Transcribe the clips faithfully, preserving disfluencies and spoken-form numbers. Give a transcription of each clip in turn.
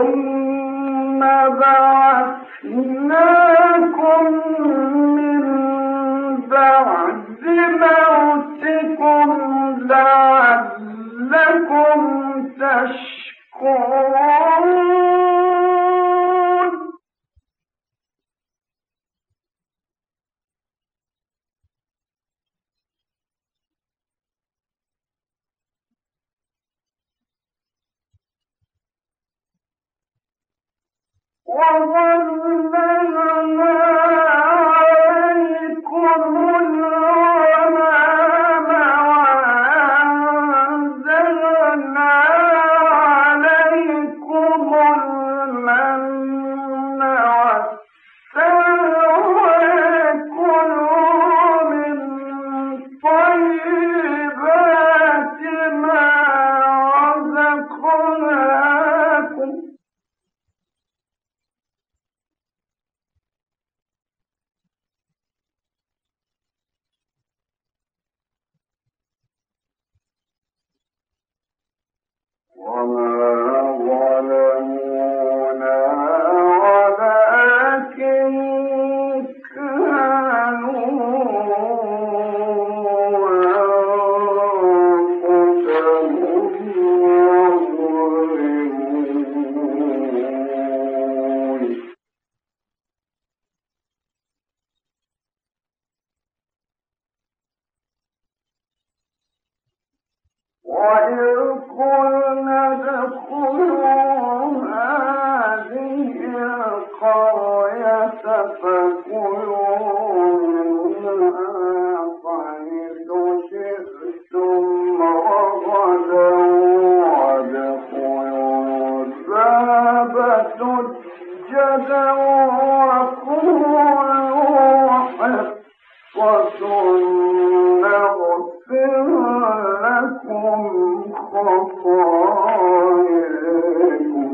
ثم بعثناكم من بعد موتكم لعلكم تشكرون. وظللنا عليكم الغمام وأنزلنا عليكم المن والسلوى كلوا من طيبات ما رزقناكم وما ظلمونا ولكن كانوا أنفسهم يظلمون. وإذ قلنا ادخلوا هذه القرية فكلوا منها حيث شئتم رغدا وادخلوا الباب سجدا وقولوا حطة نغفر لكم خطاياكم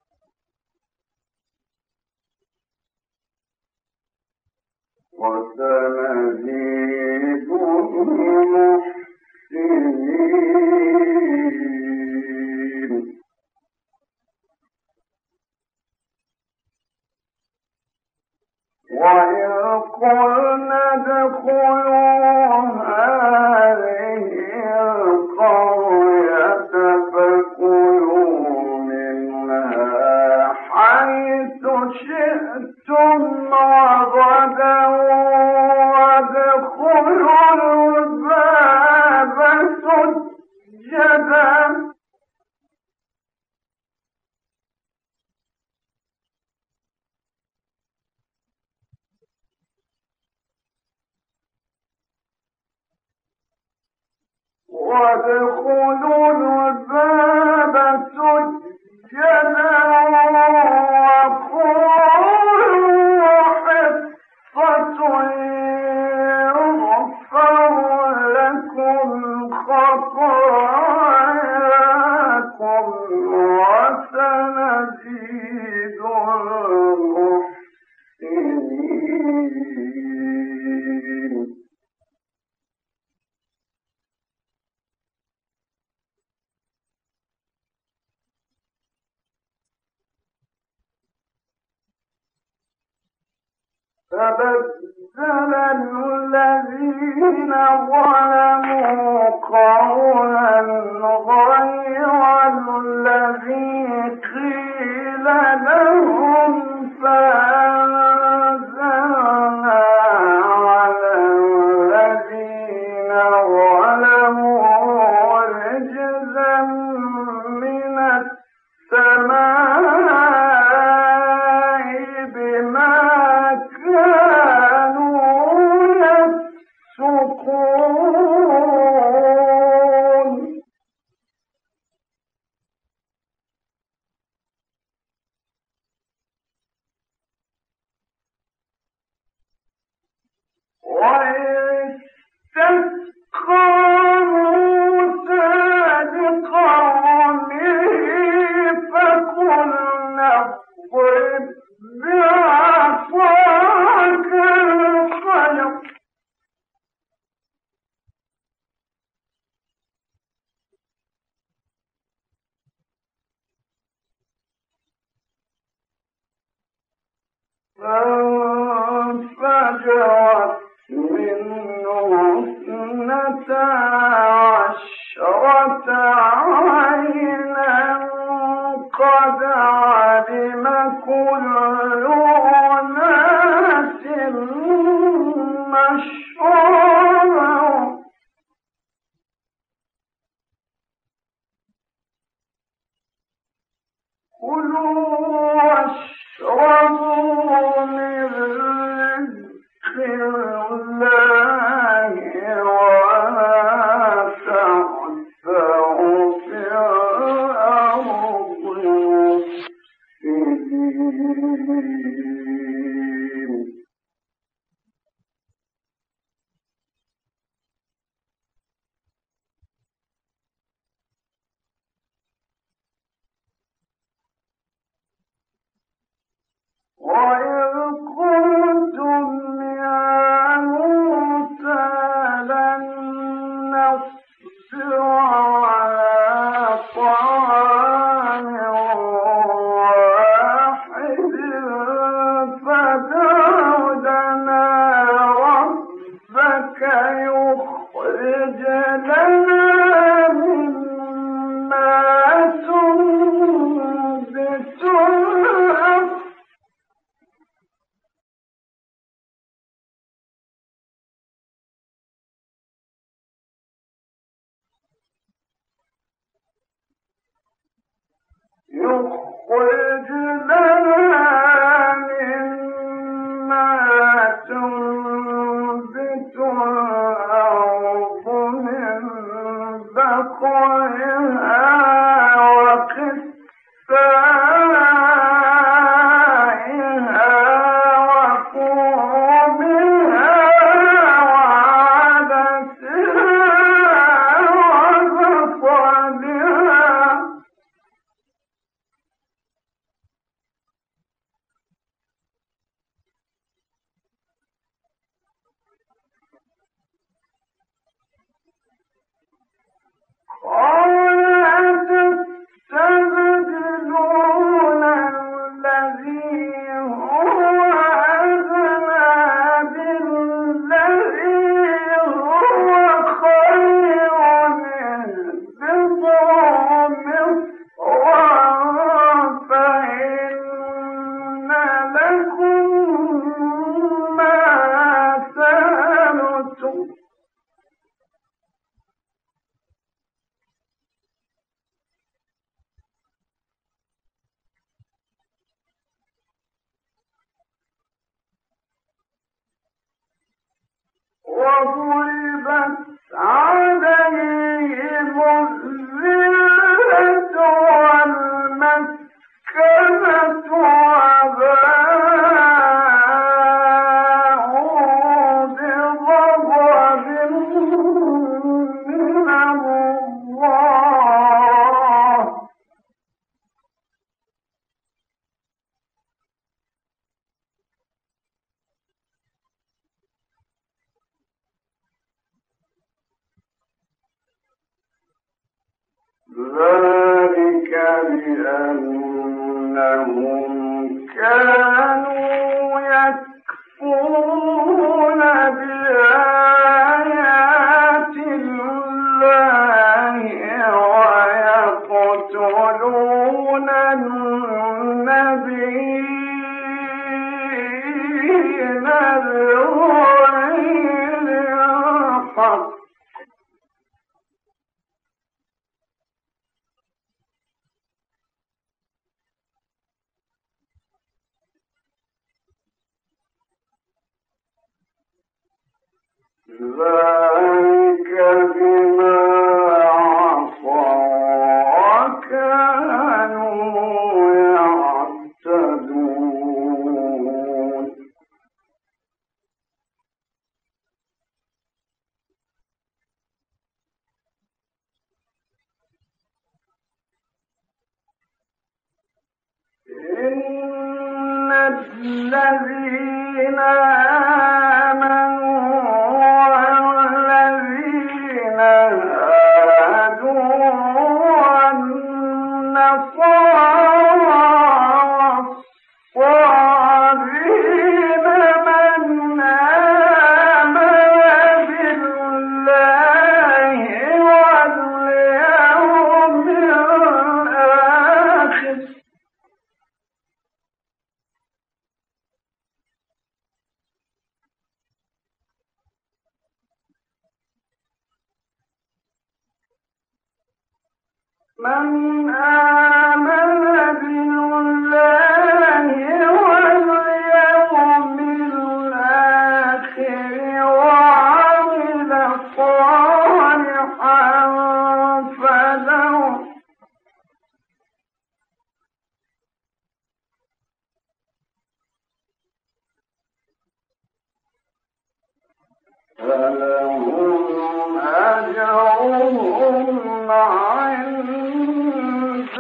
وسنزيد المحسنين. وإذ قلنا ادخلوا هذه القرية فكلوا منها حيث شئتم رغدا وادخلوا الباب سجدا وادخلوا الباب سجدا وقولوا حطة يغفر لكم خطاياكم وسنزيد المحسنين. فبدل الذين ظلموا قولا غير الذي قيل لهم فأنزلنا على الذين ظلموا رجزا من السماء بما فانفجرت منه اثنتا عشرة عينا قد علم كل أناس مشربهم كلوا واشربوا من رزق الله ولا تعثروا في الأرض مفسدين. وَإِذْ قُلْتُمْ يَا مُوسَىٰ لَن نَّصْبِرَ عَلَىٰ طَعَامٍ وَاحِدٍ فَادْعُ لَنَا رَبَّكَ يُخْرِجْ لَنَا مِمَّا تُنبِتُ الْأَرْضُ يخرج لنا مما تنبت الأرض من بقلها وقثائها وفومها وعدسها وبصلها قال أتستبدلون الذي هو أدنى بالذي هو خير اهبطوا مصرا فإن لكم ما سألتم وضربت عليهم الذلة والمسكنة وباءوا بغضب من الله ذلك بأنهم كانوا يكفرون بآيات الله ويقتلون النبيين بغير الحق ذلك بما عصوا وكانوا يعتدون. إن الذين آمنوا والذين هادوا والنصارى والصابئين من آمن بالله واليوم الآخر وعمل صالحا فله فلهم أجرهم عند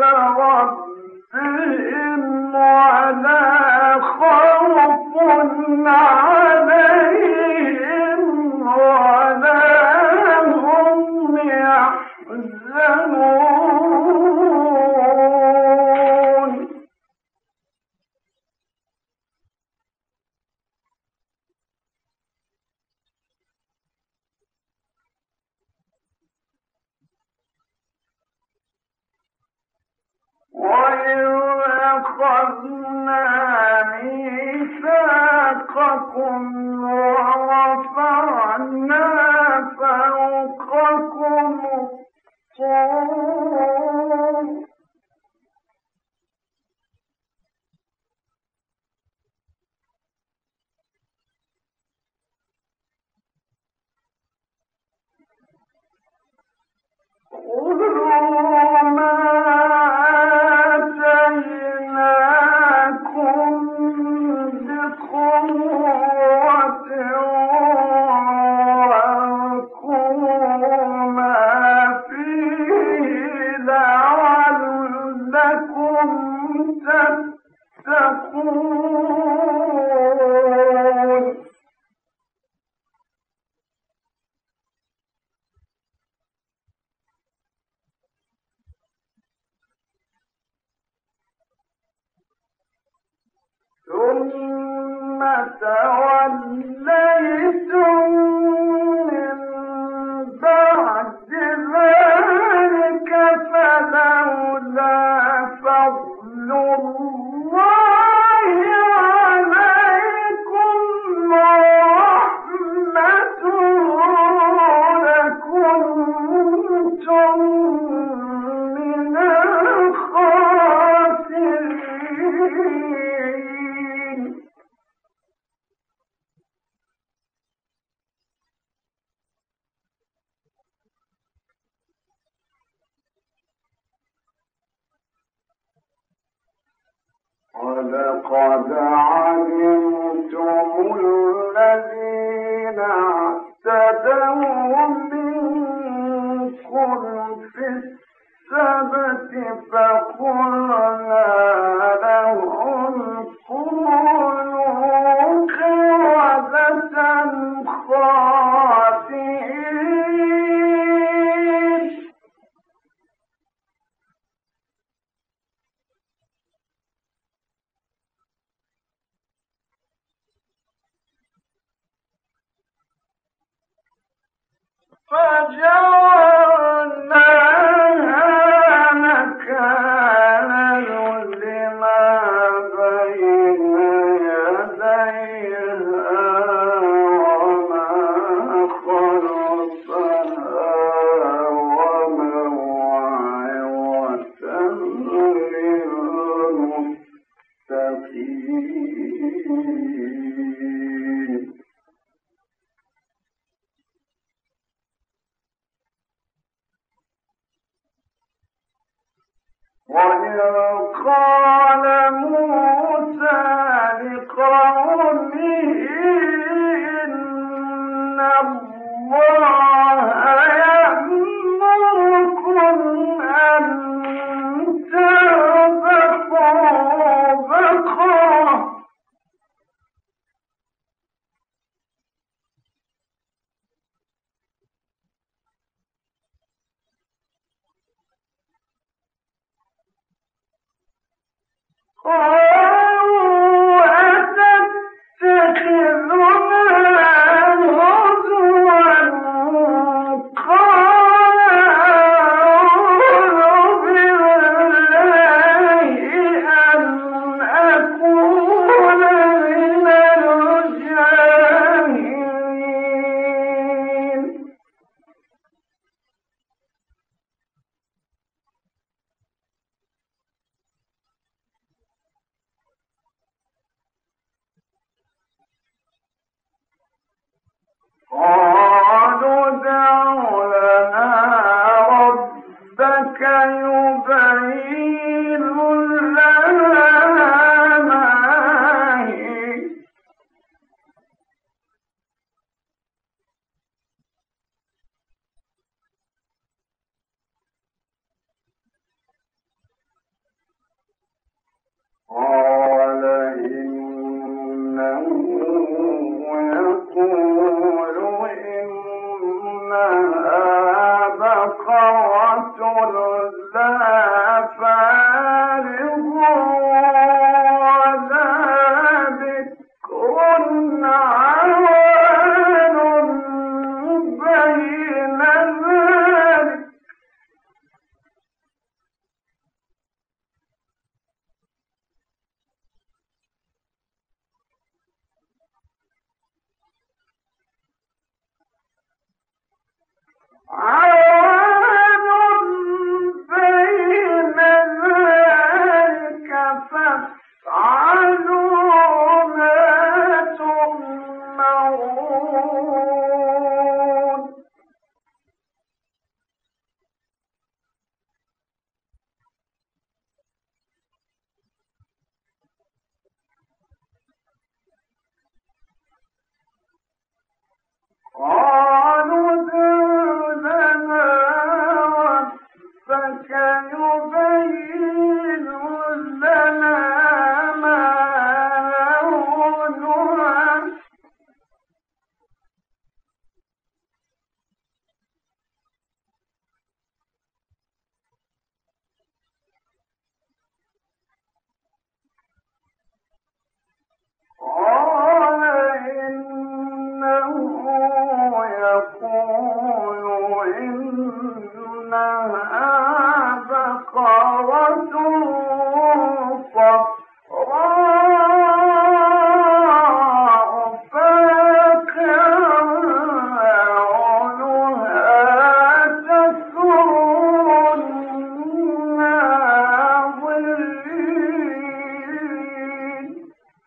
ربهم ولا خوف عليهم ولا هم يحزنون وإذ أخذنا ميثاقكم ورفعنا فوقكم الطور خذوا ما آتيناكم بقوة واذكروا ما فيه لعلكم تتقون ثم توليتم من بعد ذلك فلولا فضل الله عليكم ورحمته لكنتم من الخاسرين ولقد علمتم الذين اعتدوا منكم في السبت فقلنا لهم كونوا قردة خاسئين فجعلناها نكالا لما بين يديها وما خلفها وموعظة للمتقين وإذ قال موسى لقومه إن الله يأمركم أن تذبحوا بقرة قالوا أتتخذنا هزوا قال أعوذ بالله أن أكون من الجاهلين قالوا ادع لنا ربك يبين لنا ما هي قال إنه يقول إنها بقرة لا فارغ ولا بكر عوان بين ذلك عوان بين ذلك فافعلوا ما تؤمرون قالوا ادع لنا ربك يبين لنا ما لونها قال إنه يقول إنها بقرة صفراء فاقع لونها تسر الناظرين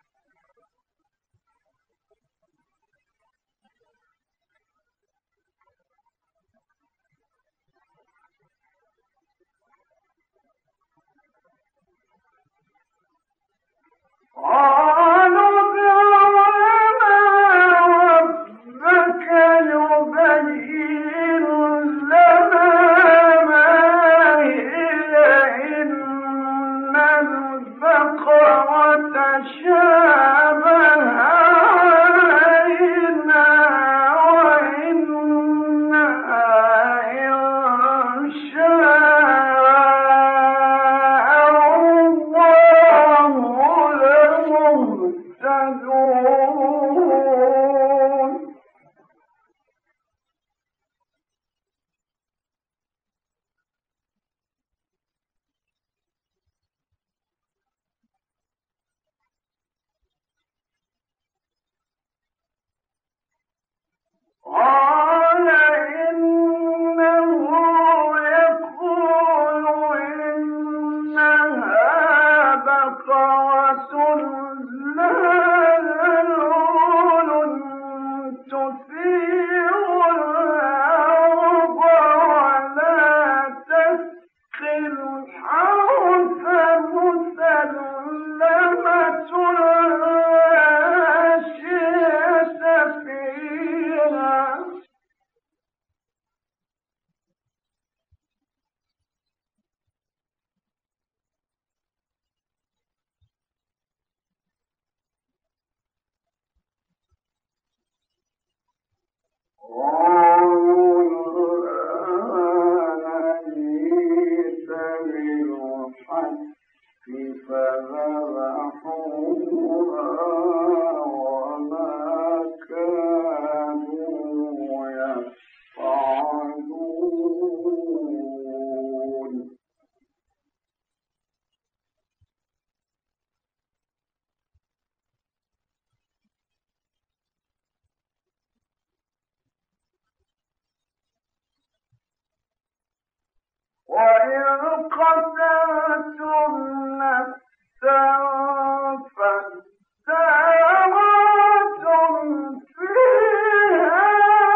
قالوا ادع لنا ربك يبين لنا ما هي إن البقرة شابه علينا وإنا إن شاء الله لمهتدون قال إنه يقول إنها بقرة لا ذلول تثير الأرض ولا تسقي الحرث مسلمة لا شية فيها قالوا الآن جئت بالحق فذبحوها وما كانوا يفعلون وإذ قتلتم نفسا فادارأتم فيها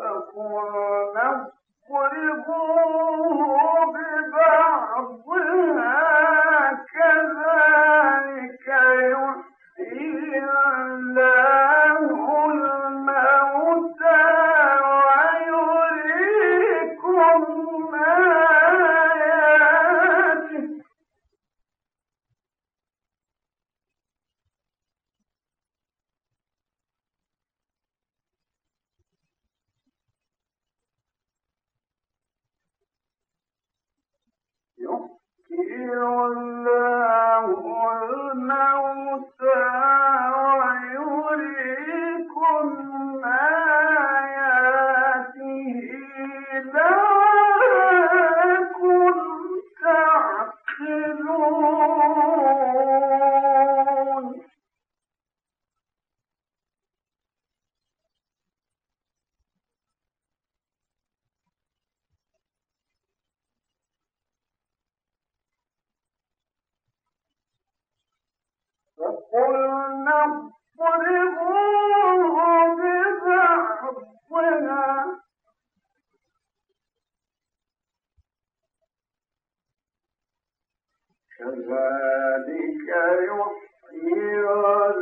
كذلك يحيي